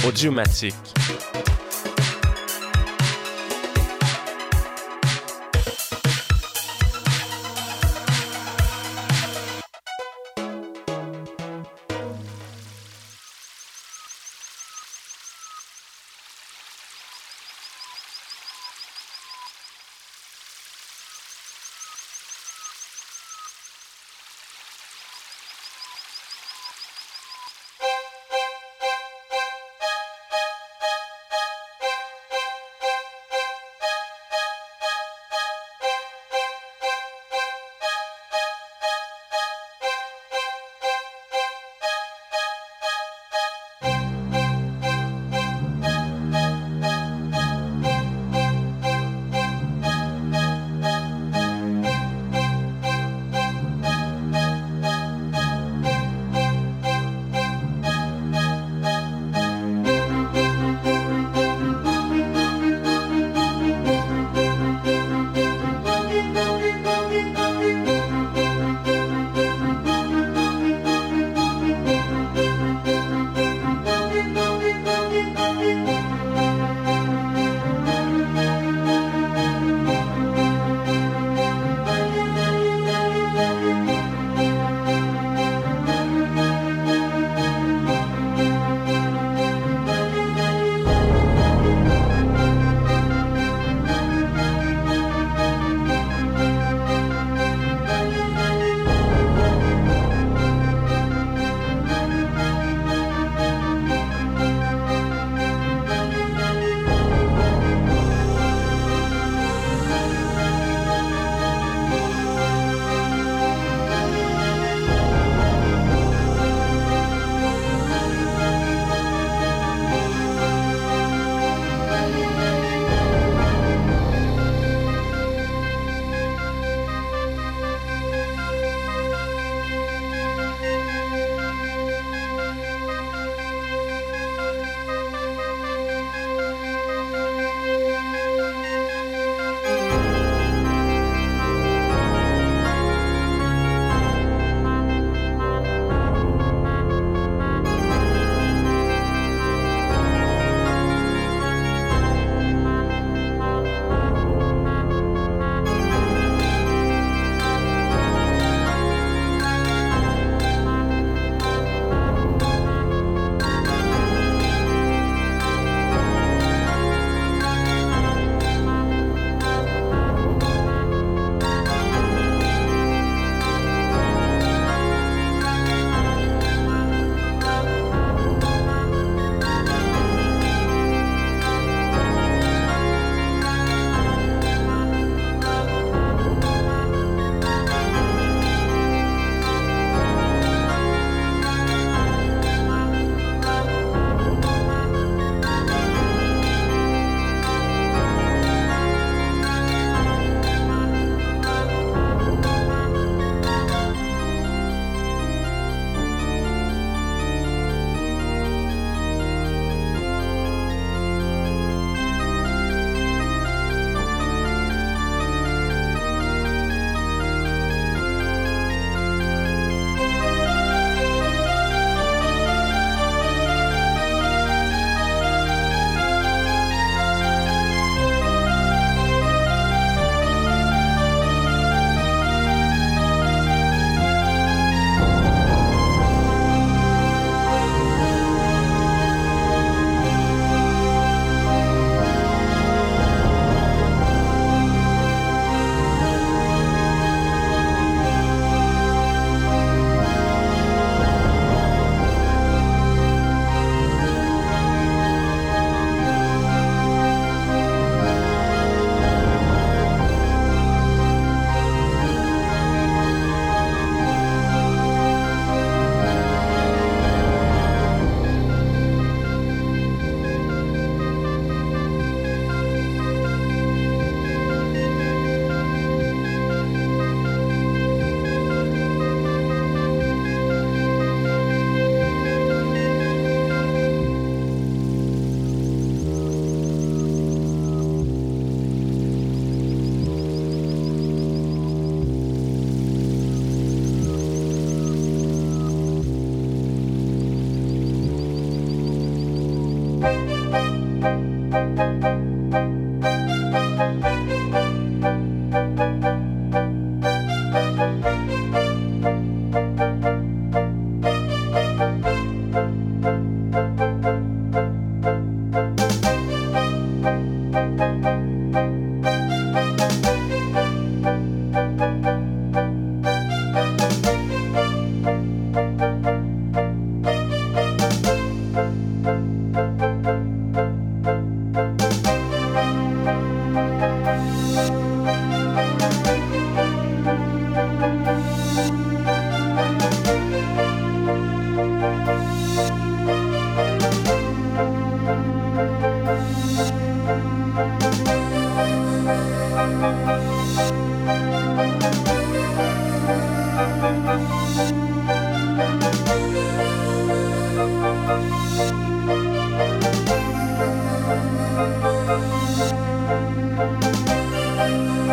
Audiomatique.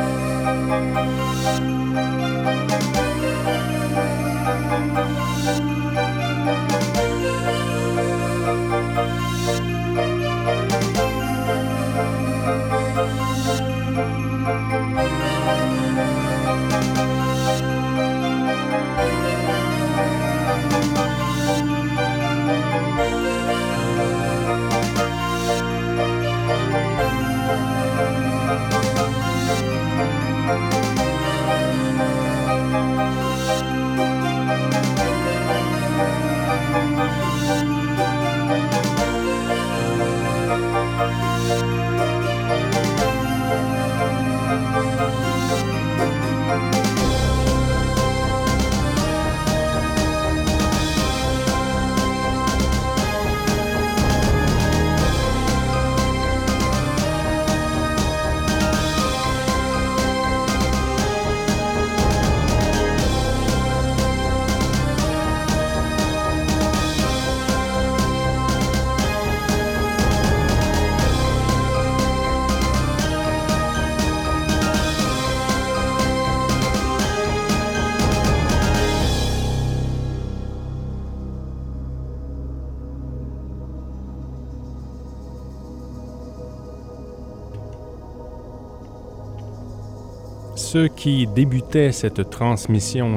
Ceux qui débutaient cette transmission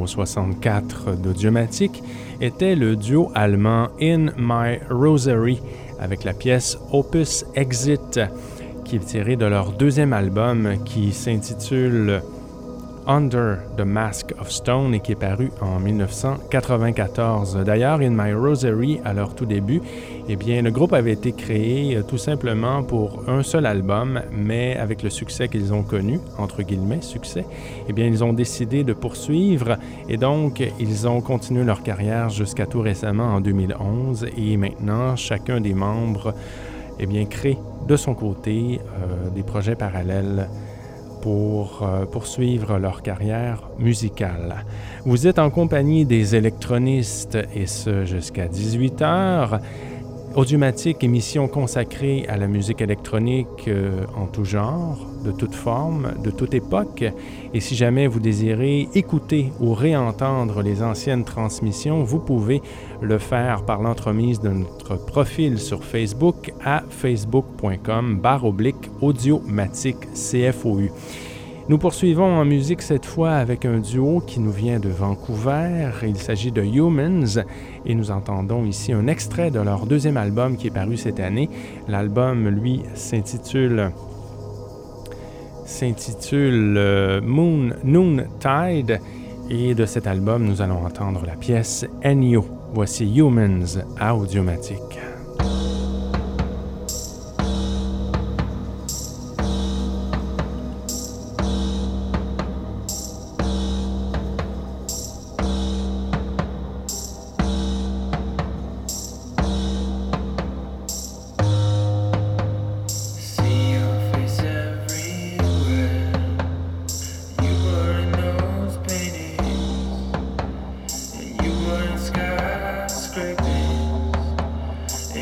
064 d'Audiomatique étaient le duo allemand In My Rosary avec la pièce Opus Exit qui est tirée de leur deuxième album qui s'intitule Under the Mask of Stone et qui est paru en 1994. D'ailleurs, In My Rosary, à leur tout début, eh bien, le groupe avait été créé tout simplement pour un seul album, mais avec le succès qu'ils ont connu, entre guillemets, succès, eh bien, ils ont décidé de poursuivre et donc, ils ont continué leur carrière jusqu'à tout récemment en 2011 et maintenant, chacun des membres, eh bien, crée de son côté des projets parallèles pour poursuivre leur carrière musicale. Vous êtes en compagnie des électronistes et ce jusqu'à 18h. Audiomatique, émission consacrée à la musique électronique en tout genre, de toute forme, de toute époque. Et si jamais vous désirez écouter ou réentendre les anciennes transmissions, vous pouvez le faire par l'entremise de notre profil sur Facebook à facebook.com/audiomatique CFOU. Nous poursuivons en musique cette fois avec un duo qui nous vient de Vancouver. Il s'agit de Humans et nous entendons ici un extrait de leur deuxième album qui est paru cette année. L'album, lui, s'intitule Noontide et de cet album, nous allons entendre la pièce Ennio. Voici Humans à Audiomatique. Skyscrapers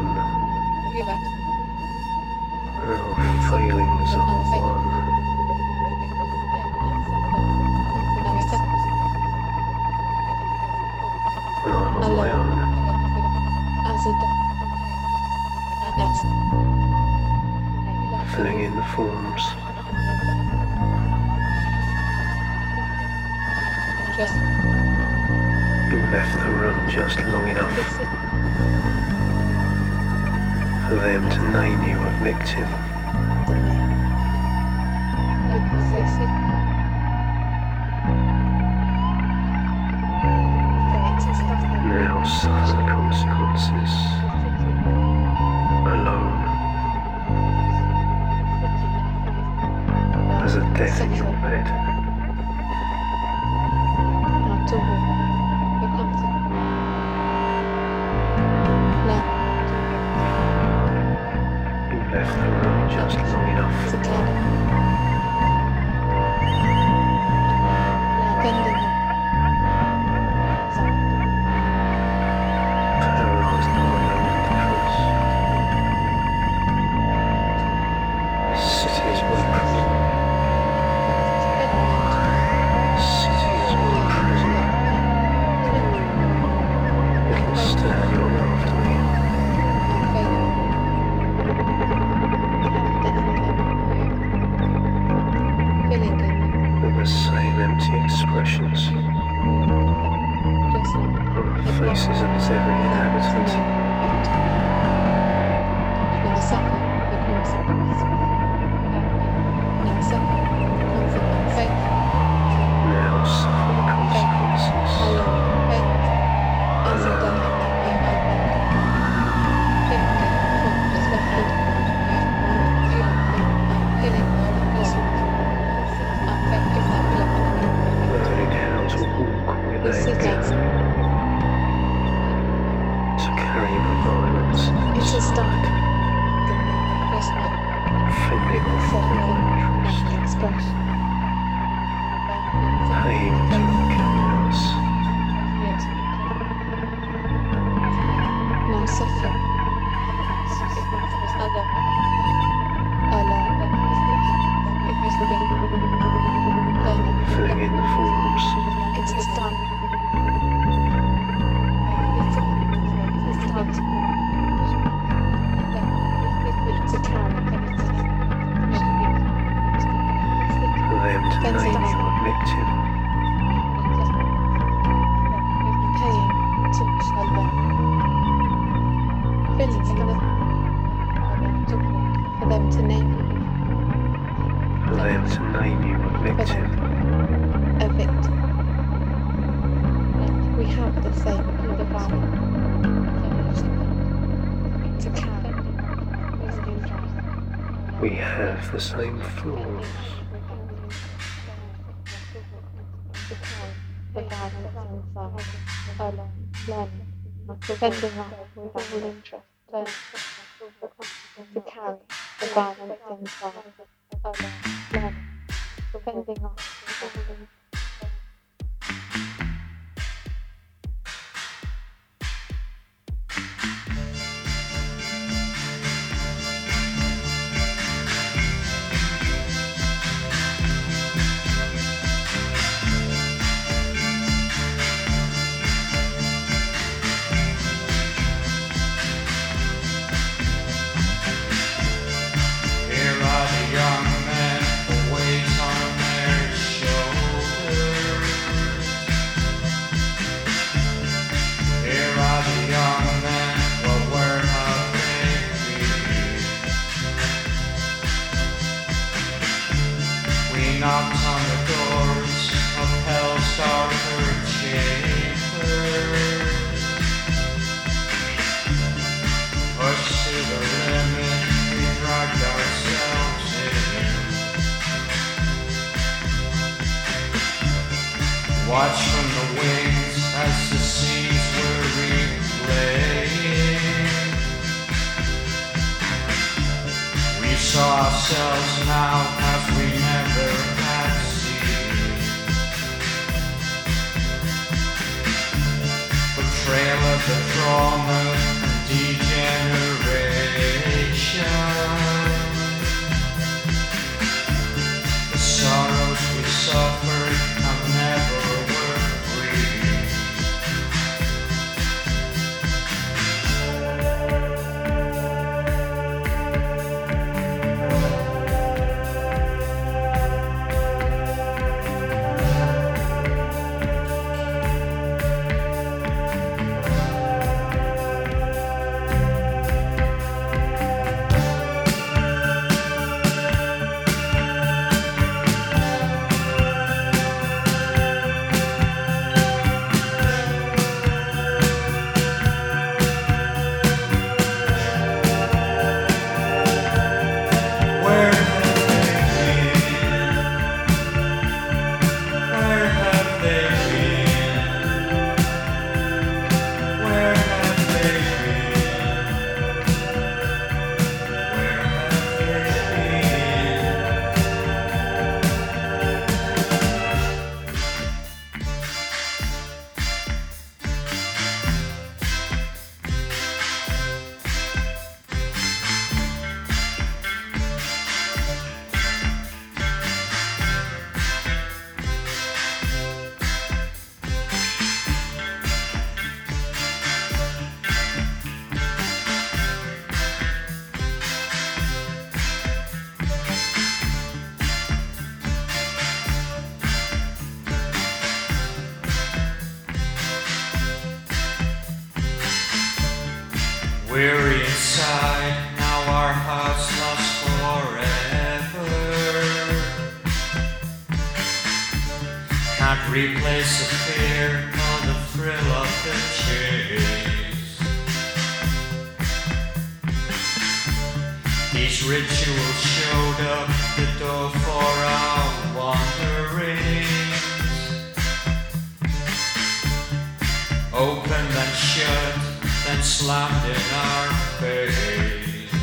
one. Our feelings are one. When I'm on my own. Filling in the forms. You left the room just long enough for them to name you a victim. Now suffer the consequences alone. There's a death in your bed. You left the room just long enough paralyzed by my own indifference. City is my prison. City is my prison. It'll stand on after me. With the same empty expressions on the faces of its every inhabitant. Now suffer the consequences alone. Learning how to walk with anger, to carry the violence in its heart, fending off the interest, paying to kill us. Filling in the forms. For them to name you a victim. For them to name you a victim. a victim. We have the same divine to carry. We have the same flaws. The violence inside, learning, defending us with all interest, to carry the violence inside, learning, defending us with all interest. Knocks on the doors of hell's darker chambers. Pushed to the limit, we dragged ourselves in. Watch from the wings as the seas were replaying. We saw ourselves now as we never had seen. Betrayal of the trauma and degeneration. Weary inside, now our hearts lost forever. Can't replace the fear or the thrill of the chase. These rituals showed up the door for our wanderings. Open then shut, then slammed in our face.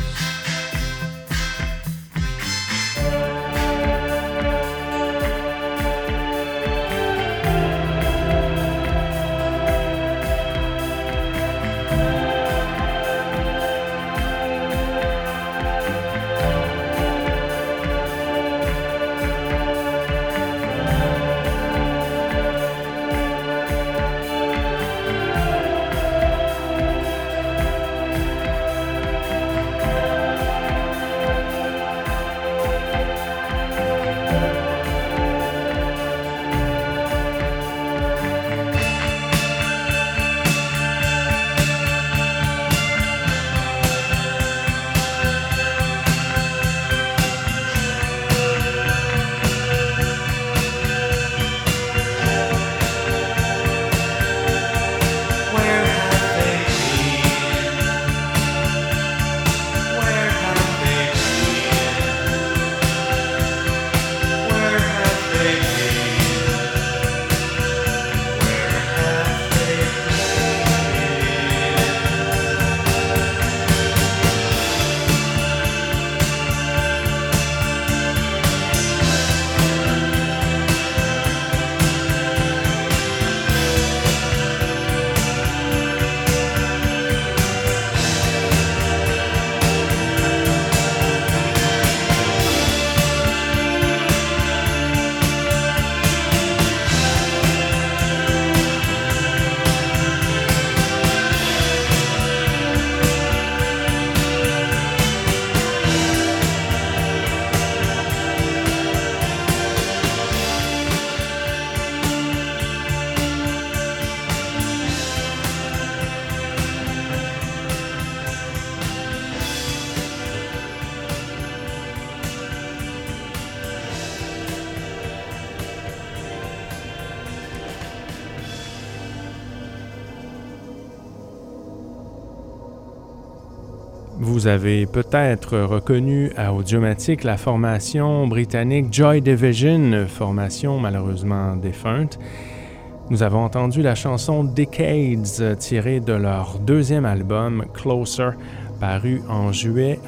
Vous avez peut-être reconnu à Audiomatique la formation britannique Joy Division, formation malheureusement défunte. Nous avons entendu la chanson Decades tirée de leur deuxième album Closer, paru en juillet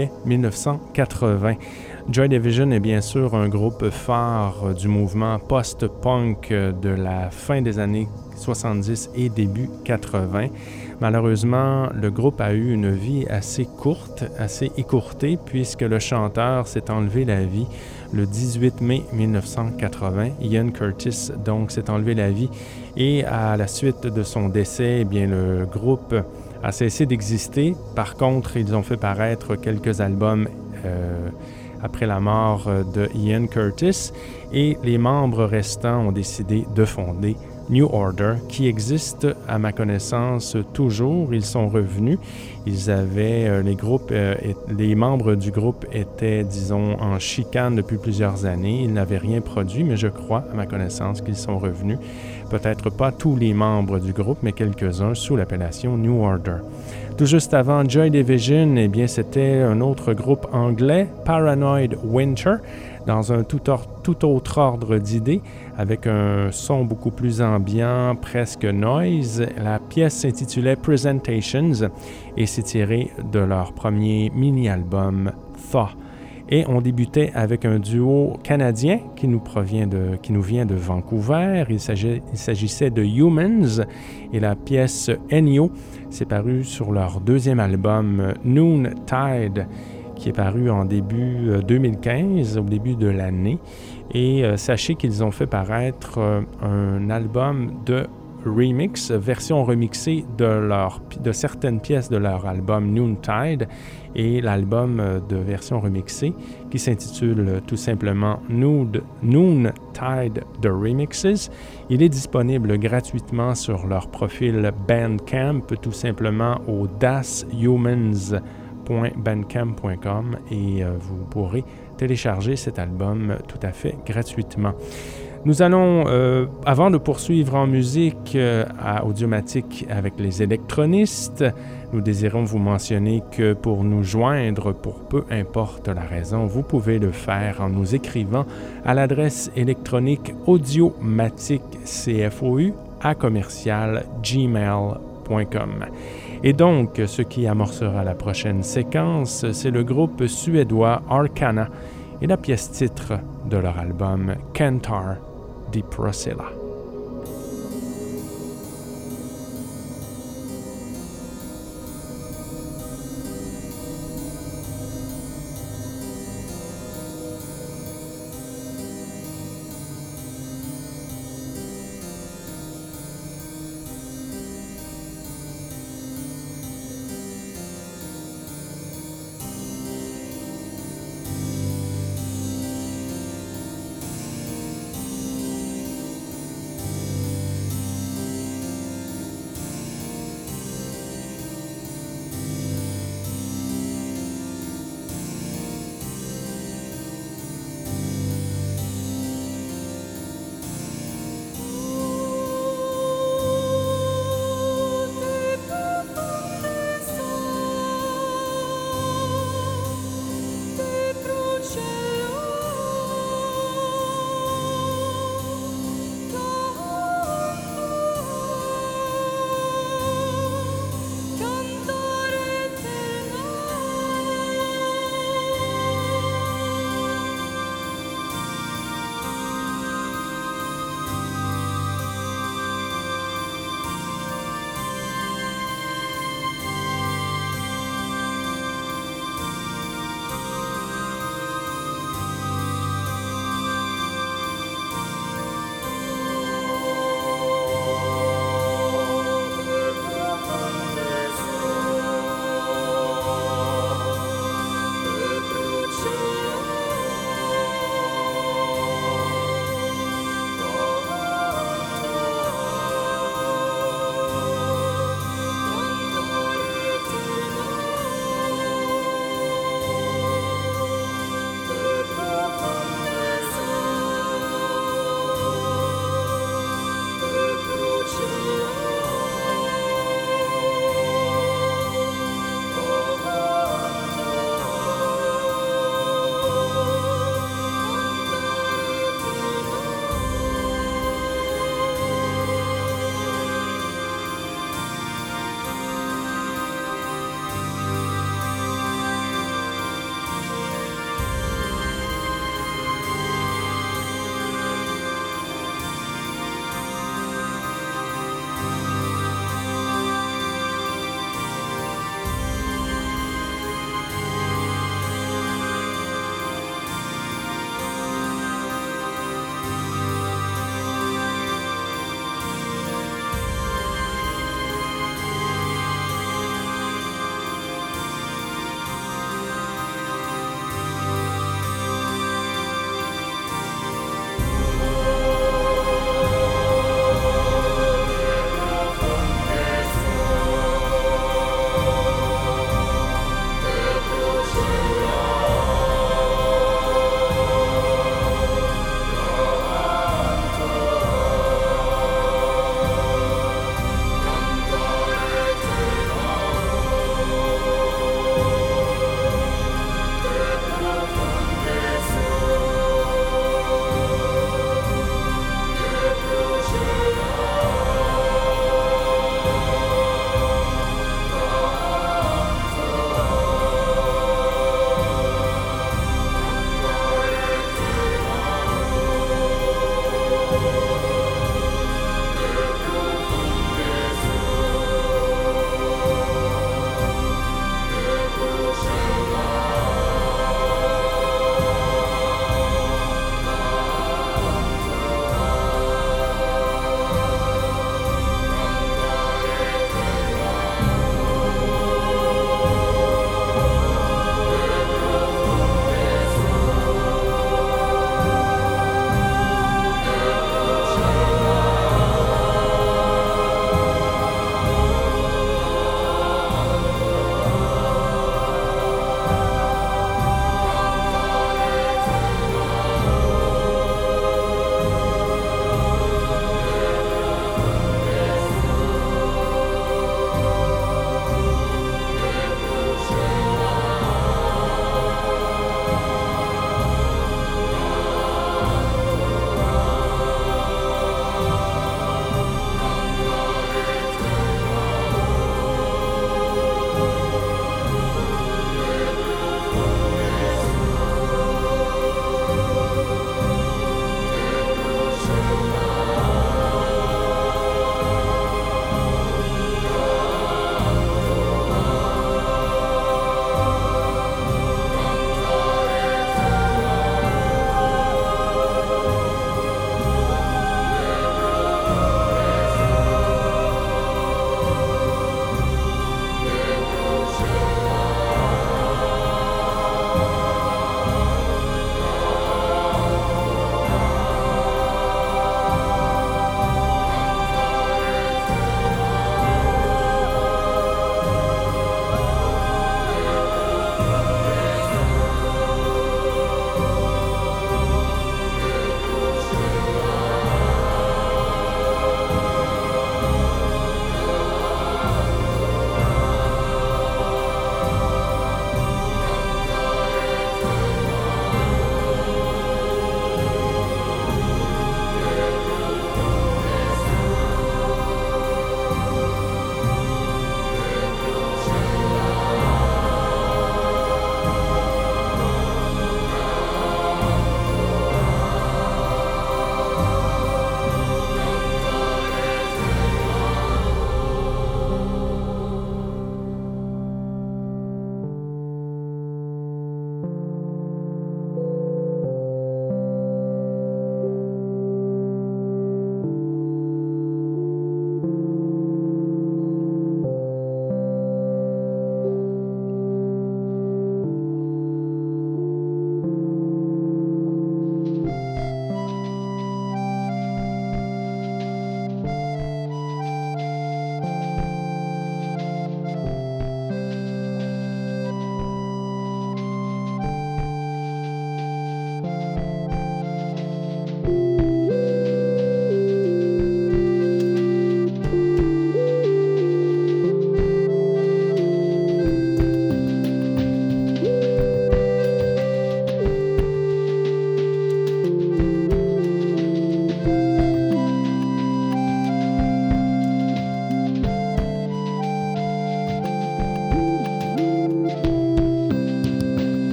1980. Joy Division est bien sûr un groupe phare du mouvement post-punk de la fin des années 70 et début 80. Malheureusement, le groupe a eu une vie assez courte, assez écourtée, puisque le chanteur s'est enlevé la vie le 18 mai 1980. Ian Curtis, donc, s'est enlevé la vie. Et à la suite de son décès, eh bien, le groupe a cessé d'exister. Par contre, ils ont fait paraître quelques albums après la mort de Ian Curtis. Et les membres restants ont décidé de fonder New Order, qui existe à ma connaissance toujours. Ils sont revenus. Ils avaient les membres du groupe étaient, disons, en chicane depuis plusieurs années. Ils n'avaient rien produit, mais je crois, à ma connaissance, qu'ils sont revenus. Peut-être pas tous les membres du groupe, mais quelques-uns sous l'appellation New Order. Tout juste avant Joy Division, eh bien, c'était un autre groupe anglais, Paranoid Winter, dans un tout autre ordre d'idées, avec un son beaucoup plus ambiant, presque noise. La pièce s'intitulait Presentations et c'est tiré de leur premier mini-album Thaw. Et on débutait avec un duo canadien qui nous vient de Vancouver. Il s'agissait de Humans et la pièce Enyo, c'est paru sur leur deuxième album Noontide, qui est paru en début 2015, au début de l'année. Et sachez qu'ils ont fait paraître un album de Remix, version remixée de certaines pièces de leur album Noontide, et l'album de version remixée qui s'intitule tout simplement Noontide The Remixes. Il est disponible gratuitement sur leur profil Bandcamp, tout simplement au dashumans.bandcamp.com, et vous pourrez télécharger cet album tout à fait gratuitement. Nous allons, avant de poursuivre en musique à Audiomatique avec les électronistes, nous désirons vous mentionner que pour nous joindre, pour peu importe la raison, vous pouvez le faire en nous écrivant à l'adresse électronique audiomatic@gmail.com. Et donc, ce qui amorcera la prochaine séquence, c'est le groupe suédois Arcana et la pièce titre de leur album Cantar di Procella.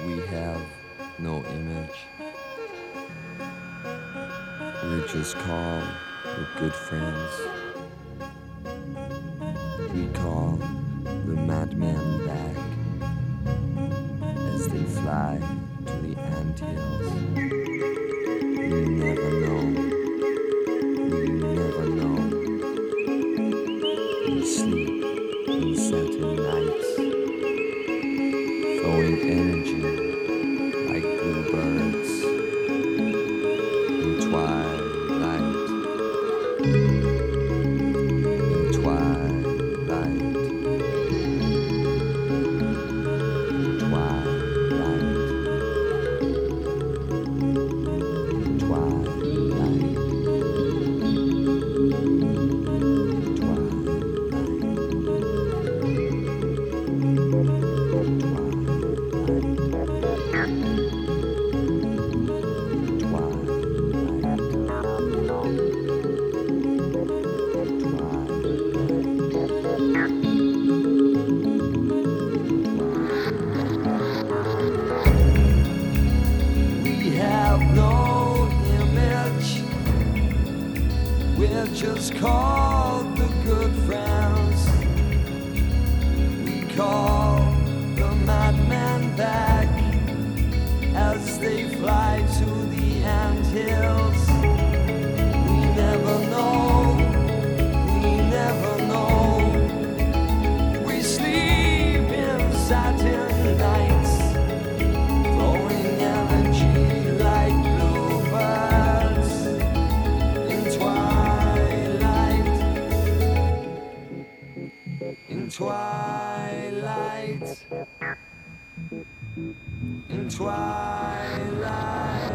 we have no image. We're just called the good friends. We call the madman back as they fly to the anthills. We never know. We never know. We sleep in satin nights, throwing energy like bluebirds in twilight. In twilight. Just called the good friends. We call the madman back as they fly to the anthills. We never know. We never know. We sleep in satin nights, flowing energy like bluebirds in twilight. In twilight, in twilight,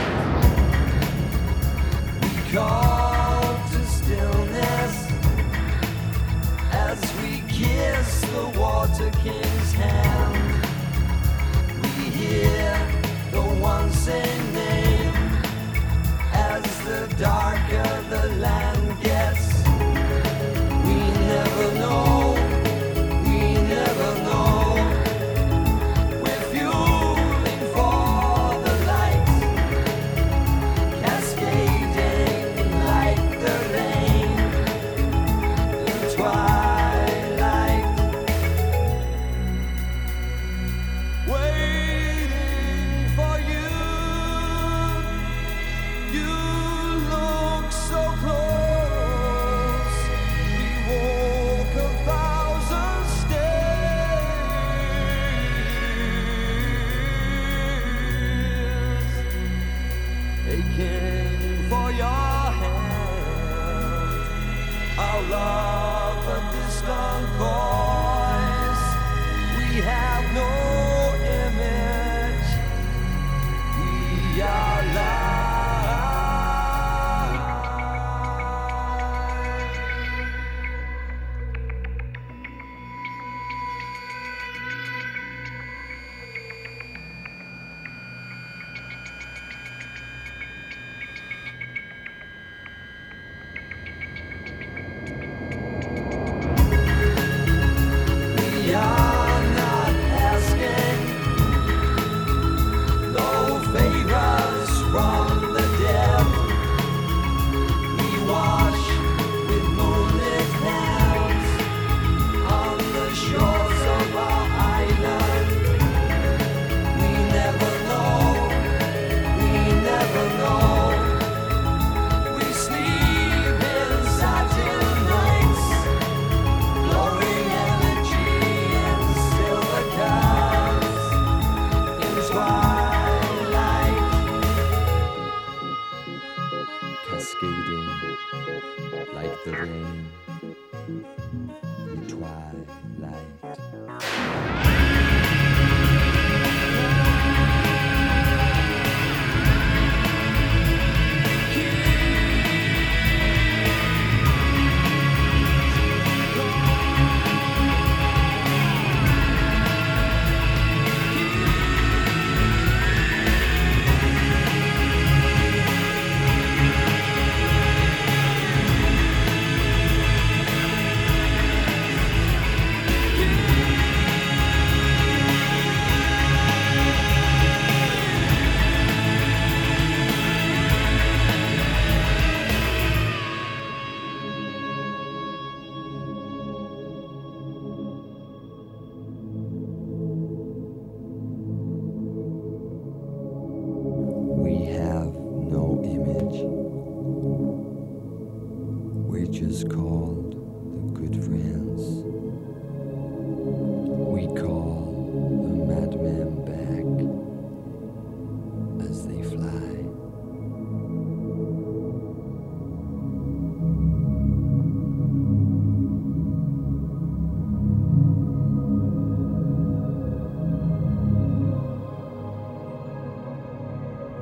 we call to stillness as we kiss the water king's hand. We hear the one same name as the darker the land gets. We never know. Never know. We're fueling for the light, cascading like the rain in twilight, waiting for you. You look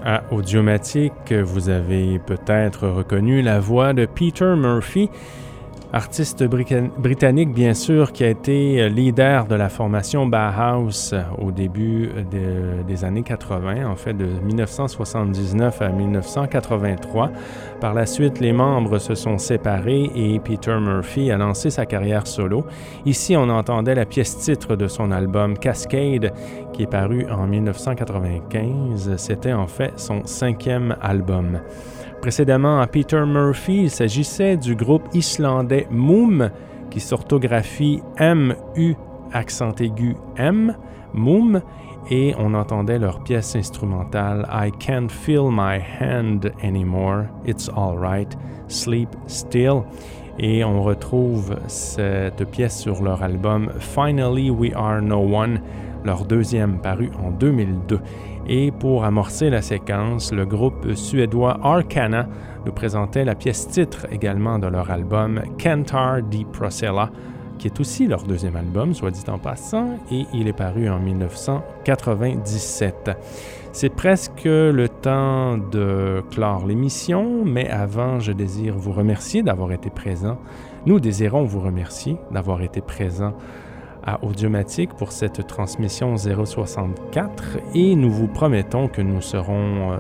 À Audiomatique, vous avez peut-être reconnu la voix de Peter Murphy, artiste britannique bien sûr qui a été leader de la formation Bauhaus au début des années 80, en fait de 1979 à 1983. Par la suite, les membres se sont séparés et Peter Murphy a lancé sa carrière solo. Ici, on entendait la pièce titre de son album Cascade qui est paru en 1995. C'était en fait son 5e album. Précédemment à Peter Murphy, il s'agissait du groupe islandais Múm, qui s'orthographie M-U accent aigu M, Múm, et on entendait leur pièce instrumentale I Can't Feel My Hand Anymore, It's Alright, Sleep Still. Et on retrouve cette pièce sur leur album Finally We Are No One, leur 2e paru en 2002. Et pour amorcer la séquence, le groupe suédois Arcana nous présentait la pièce titre également de leur album Cantar di Procella, qui est aussi leur 2e album, soit dit en passant, et il est paru en 1997. C'est presque le temps de clore l'émission, mais avant, je désire vous remercier d'avoir été présent. Nous désirons vous remercier d'avoir été présent à Audiomatique pour cette transmission 064 et nous vous promettons que nous serons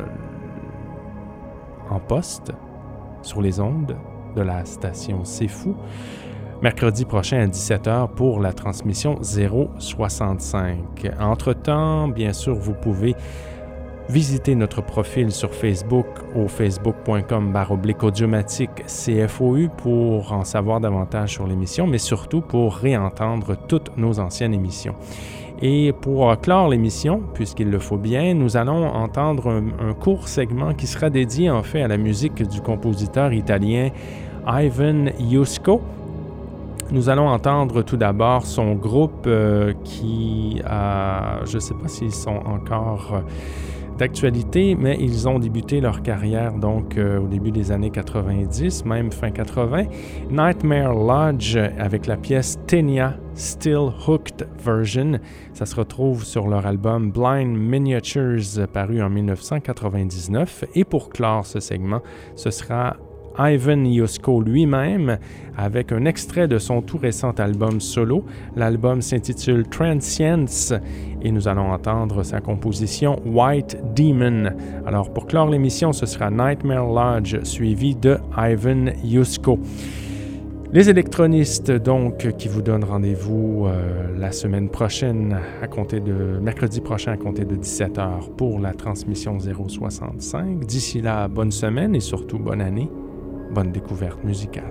en poste sur les ondes de la station C'est Fou mercredi prochain à 17h pour la transmission 065. Entre-temps, bien sûr, vous pouvez visitez notre profil sur Facebook au facebook.com/audiomatique CFOU pour en savoir davantage sur l'émission, mais surtout pour réentendre toutes nos anciennes émissions. Et pour clore l'émission, puisqu'il le faut bien, nous allons entendre un court segment qui sera dédié en fait à la musique du compositeur italien Ivan Iusco. Nous allons entendre tout d'abord son groupe qui a, je ne sais pas s'ils sont encore d'actualité, mais ils ont débuté leur carrière donc au début des années 90, même fin 80. Nightmare Lodge avec la pièce Tenya Still Hooked Version. Ça se retrouve sur leur album Blind Miniatures paru en 1999. Et pour clore ce segment, ce sera Ivan Iusco lui-même avec un extrait de son tout récent album solo. L'album s'intitule Transience et nous allons entendre sa composition White Demon. Alors pour clore l'émission, ce sera Nightmare Lodge suivi de Ivan Iusco. Les électronistes donc qui vous donnent rendez-vous la semaine prochaine à compter de mercredi prochain à compter de 17h pour la transmission 065. D'ici là, bonne semaine et surtout bonne année. Bonne découverte musicale.